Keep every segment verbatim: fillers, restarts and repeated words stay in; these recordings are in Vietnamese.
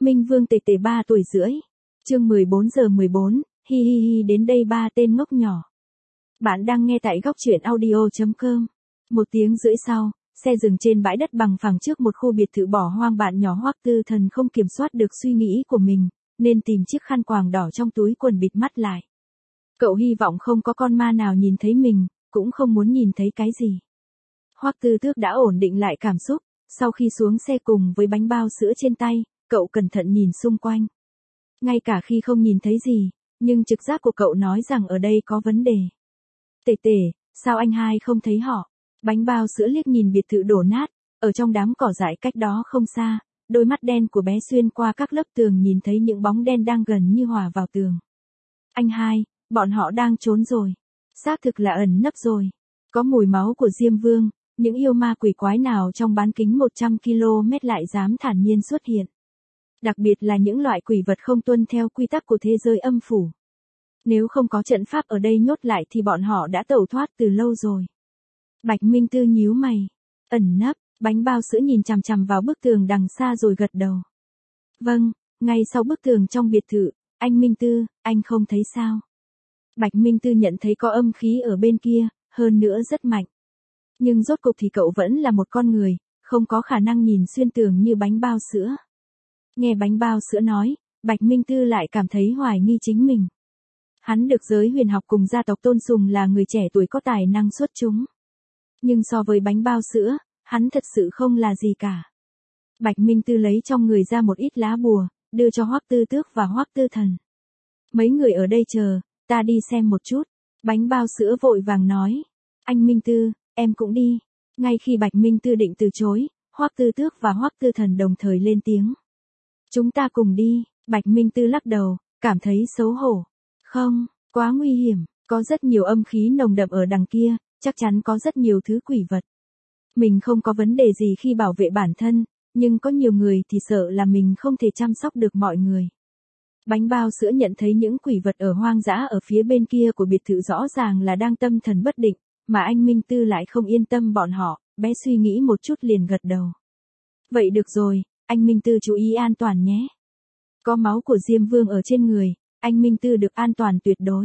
Minh Vương Tề Tề ba tuổi rưỡi. Chương mười bốn giờ mười bốn, hi hi hi đến đây ba tên ngốc nhỏ. Bạn đang nghe tại góc truyện audio chấm com. Một tiếng rưỡi sau, xe dừng trên bãi đất bằng phẳng trước một khu biệt thự bỏ hoang. Bạn nhỏ Hoắc Tư Thần không kiểm soát được suy nghĩ của mình, nên tìm chiếc khăn quàng đỏ trong túi quần bịt mắt lại. Cậu hy vọng không có con ma nào nhìn thấy mình, cũng không muốn nhìn thấy cái gì. Hoắc Tư Tước đã ổn định lại cảm xúc, sau khi xuống xe cùng với bánh bao sữa trên tay, cậu cẩn thận nhìn xung quanh. Ngay cả khi không nhìn thấy gì, nhưng trực giác của cậu nói rằng ở đây có vấn đề. Tề Tề, sao anh hai không thấy họ? Bánh bao sữa liếc nhìn biệt thự đổ nát, ở trong đám cỏ dại cách đó không xa, đôi mắt đen của bé xuyên qua các lớp tường nhìn thấy những bóng đen đang gần như hòa vào tường. Anh hai, bọn họ đang trốn rồi. Xác thực là ẩn nấp rồi. Có mùi máu của Diêm Vương, những yêu ma quỷ quái nào trong bán kính một trăm ki lô mét lại dám thản nhiên xuất hiện. Đặc biệt là những loại quỷ vật không tuân theo quy tắc của thế giới âm phủ. Nếu không có trận pháp ở đây nhốt lại thì bọn họ đã tẩu thoát từ lâu rồi. Bạch Minh Tư nhíu mày. Ẩn nấp, bánh bao sữa nhìn chằm chằm vào bức tường đằng xa rồi gật đầu. Vâng, ngay sau bức tường trong biệt thự, anh Minh Tư, anh không thấy sao? Bạch Minh Tư nhận thấy có âm khí ở bên kia, hơn nữa rất mạnh. Nhưng rốt cục thì cậu vẫn là một con người, không có khả năng nhìn xuyên tường như bánh bao sữa. Nghe bánh bao sữa nói, Bạch Minh Tư lại cảm thấy hoài nghi chính mình. Hắn được giới huyền học cùng gia tộc tôn sùng là người trẻ tuổi có tài năng xuất chúng. Nhưng so với bánh bao sữa, hắn thật sự không là gì cả. Bạch Minh Tư lấy trong người ra một ít lá bùa, đưa cho Hoắc Tư Tước và Hoắc Tư Thần. Mấy người ở đây chờ, ta đi xem một chút. Bánh bao sữa vội vàng nói. Anh Minh Tư, em cũng đi. Ngay khi Bạch Minh Tư định từ chối, Hoắc Tư Tước và Hoắc Tư Thần đồng thời lên tiếng. Chúng ta cùng đi. Bạch Minh Tư lắc đầu, cảm thấy xấu hổ. Không, quá nguy hiểm, có rất nhiều âm khí nồng đậm ở đằng kia, chắc chắn có rất nhiều thứ quỷ vật. Mình không có vấn đề gì khi bảo vệ bản thân, nhưng có nhiều người thì sợ là mình không thể chăm sóc được mọi người. Bánh bao sữa nhận thấy những quỷ vật ở hoang dã ở phía bên kia của biệt thự rõ ràng là đang tâm thần bất định, mà anh Minh Tư lại không yên tâm bọn họ, bé suy nghĩ một chút liền gật đầu. Vậy được rồi, anh Minh Tư chú ý an toàn nhé. Có máu của Diêm Vương ở trên người, anh Minh Tư được an toàn tuyệt đối.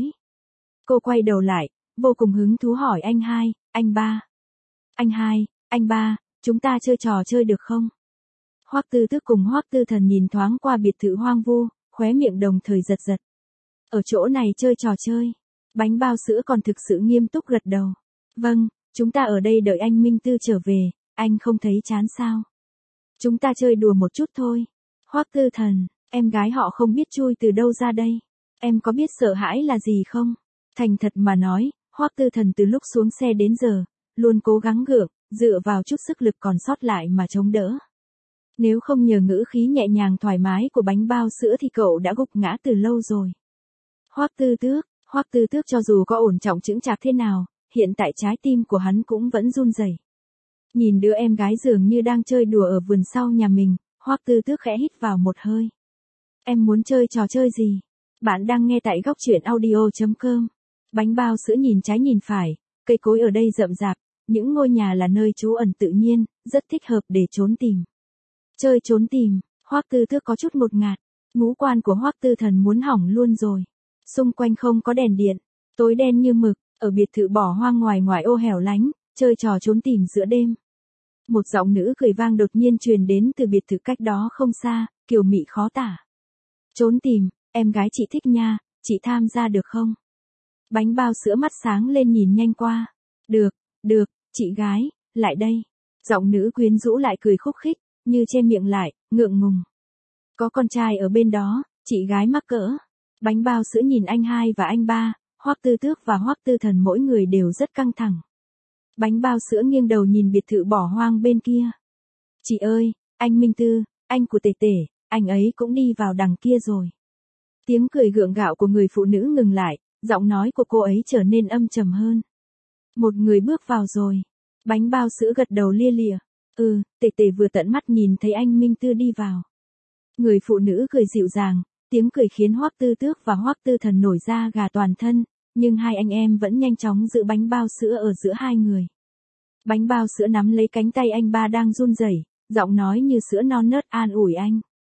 Cô quay đầu lại, vô cùng hứng thú hỏi anh hai, anh ba. Anh hai, anh ba, chúng ta chơi trò chơi được không? Hoắc Tư Tước cùng Hoắc Tư Thần nhìn thoáng qua biệt thự hoang vu, khóe miệng đồng thời giật giật. Ở chỗ này chơi trò chơi. Bánh bao sữa còn thực sự nghiêm túc gật đầu. Vâng, chúng ta ở đây đợi anh Minh Tư trở về, anh không thấy chán sao? Chúng ta chơi đùa một chút thôi. Hoắc Tư Thần, em gái họ không biết chui từ đâu ra đây. Em có biết sợ hãi là gì không? Thành thật mà nói, Hoắc Tư Thần từ lúc xuống xe đến giờ, luôn cố gắng gượng, dựa vào chút sức lực còn sót lại mà chống đỡ. Nếu không nhờ ngữ khí nhẹ nhàng thoải mái của bánh bao sữa thì cậu đã gục ngã từ lâu rồi. Hoắc Tư Tước, Hoắc Tư Tước cho dù có ổn trọng chững chạc thế nào, hiện tại trái tim của hắn cũng vẫn run rẩy. Nhìn đứa em gái dường như đang chơi đùa ở vườn sau nhà mình, Hoắc Tư Tước khẽ hít vào một hơi. Em muốn chơi trò chơi gì? Bạn đang nghe tại góc truyện audio chấm com. Bánh bao sữa nhìn trái nhìn phải, cây cối ở đây rậm rạp, những ngôi nhà là nơi trú ẩn tự nhiên, rất thích hợp để trốn tìm. Chơi trốn tìm, Hoắc Tư Tước có chút ngột ngạt, ngũ quan của Hoắc Tư Thần muốn hỏng luôn rồi. Xung quanh không có đèn điện, tối đen như mực, ở biệt thự bỏ hoang ngoài ngoài ô hẻo lánh, chơi trò trốn tìm giữa đêm. Một giọng nữ cười vang đột nhiên truyền đến từ biệt thự cách đó không xa, kiều mị khó tả. Trốn tìm, em gái chị thích nha, chị tham gia được không? Bánh bao sữa mắt sáng lên nhìn nhanh qua. Được, được, chị gái, lại đây. Giọng nữ quyến rũ lại cười khúc khích, như che miệng lại, ngượng ngùng. Có con trai ở bên đó, chị gái mắc cỡ. Bánh bao sữa nhìn anh hai và anh ba, Hoắc Tư Tước và Hoắc Tư Thần mỗi người đều rất căng thẳng. Bánh bao sữa nghiêng đầu nhìn biệt thự bỏ hoang bên kia. Chị ơi, anh Minh Tư, anh của Tề Tề, anh ấy cũng đi vào đằng kia rồi. Tiếng cười gượng gạo của người phụ nữ ngừng lại, giọng nói của cô ấy trở nên âm trầm hơn. Một người bước vào rồi. Bánh bao sữa gật đầu lia lịa. Ừ, Tề Tề vừa tận mắt nhìn thấy anh Minh Tư đi vào. Người phụ nữ cười dịu dàng, tiếng cười khiến Hoắc Tư Tước và Hoắc Tư Thần nổi da gà toàn thân, nhưng hai anh em vẫn nhanh chóng giữ bánh bao sữa ở giữa hai người. Bánh bao sữa nắm lấy cánh tay anh ba đang run rẩy, giọng nói như sữa non nớt an ủi anh.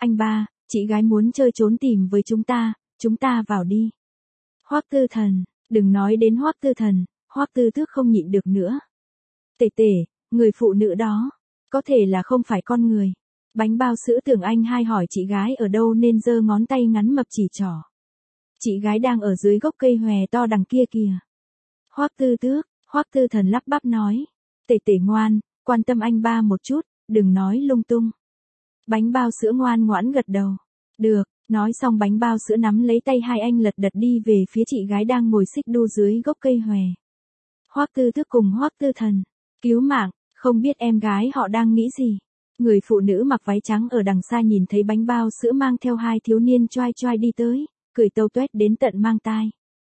Anh ba, chị gái muốn chơi trốn tìm với chúng ta, chúng ta vào đi. Hoắc Tư Thần, đừng nói đến Hoắc Tư Thần, Hoắc Tư Tước không nhịn được nữa. Tể tể, người phụ nữ đó, có thể là không phải con người. Bánh bao sữa Tưởng Anh hai hỏi chị gái ở đâu nên giơ ngón tay ngắn mập chỉ trỏ. Chị gái đang ở dưới gốc cây hòe to đằng kia kìa. Hoắc Tư Tước, Hoắc Tư Thần lắp bắp nói. Tể tể ngoan, quan tâm anh ba một chút, đừng nói lung tung. Bánh bao sữa ngoan ngoãn gật đầu. Được, nói xong bánh bao sữa nắm lấy tay hai anh lật đật đi về phía chị gái đang ngồi xích đu dưới gốc cây hòe. Hoắc Tư Tước cùng Hoắc Tư Thần, cứu mạng, không biết em gái họ đang nghĩ gì. Người phụ nữ mặc váy trắng ở đằng xa nhìn thấy bánh bao sữa mang theo hai thiếu niên choai choai đi tới, cười tâu tuét đến tận mang tai.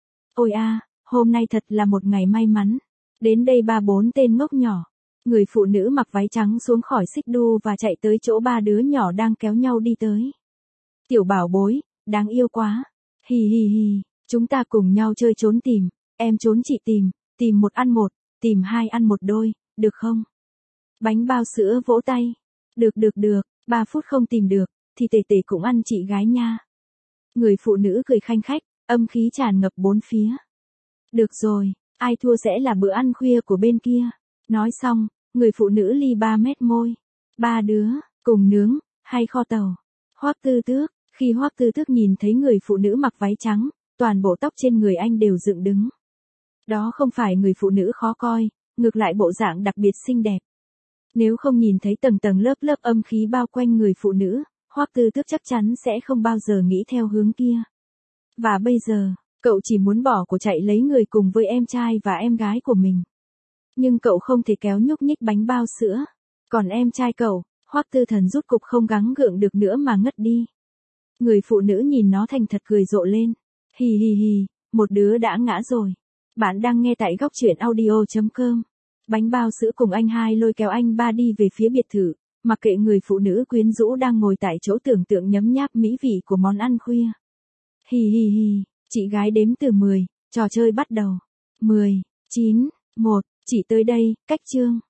Ôi a, hôm nay thật là một ngày may mắn. Đến đây ba bốn tên ngốc nhỏ. Người phụ nữ mặc váy trắng xuống khỏi xích đu và chạy tới chỗ ba đứa nhỏ đang kéo nhau đi tới. Tiểu bảo bối, đáng yêu quá. Hì hì hì, chúng ta cùng nhau chơi trốn tìm, em trốn chị tìm, tìm một ăn một, tìm hai ăn một đôi, được không? Bánh bao sữa vỗ tay. Được được được, ba phút không tìm được, thì tể tể cũng ăn chị gái nha. Người phụ nữ cười khanh khách, âm khí tràn ngập bốn phía. Được rồi, ai thua sẽ là bữa ăn khuya của bên kia. Nói xong, người phụ nữ ly ba mét môi. Ba đứa, cùng nướng, hay kho tàu. Hoắc Tư Tước, khi Hoắc Tư Tước nhìn thấy người phụ nữ mặc váy trắng, toàn bộ tóc trên người anh đều dựng đứng. Đó không phải người phụ nữ khó coi, ngược lại bộ dạng đặc biệt xinh đẹp. Nếu không nhìn thấy tầng tầng lớp lớp âm khí bao quanh người phụ nữ, Hoắc Tư Tước chắc chắn sẽ không bao giờ nghĩ theo hướng kia. Và bây giờ, cậu chỉ muốn bỏ cuộc chạy lấy người cùng với em trai và em gái của mình. Nhưng cậu không thể kéo nhúc nhích bánh bao sữa. Còn em trai cậu, Hoắc Tư Thần rút cục không gắng gượng được nữa mà ngất đi. Người phụ nữ nhìn nó thành thật cười rộ lên. Hì hì hì, một đứa đã ngã rồi. Bạn đang nghe tại góc truyện audio chấm com. Bánh bao sữa cùng anh hai lôi kéo anh ba đi về phía biệt thự, mặc kệ người phụ nữ quyến rũ đang ngồi tại chỗ tưởng tượng nhấm nháp mỹ vị của món ăn khuya. Hì hì hì, chị gái đếm từ mười, trò chơi bắt đầu. mười, chín, một, chỉ tới đây, cách chương.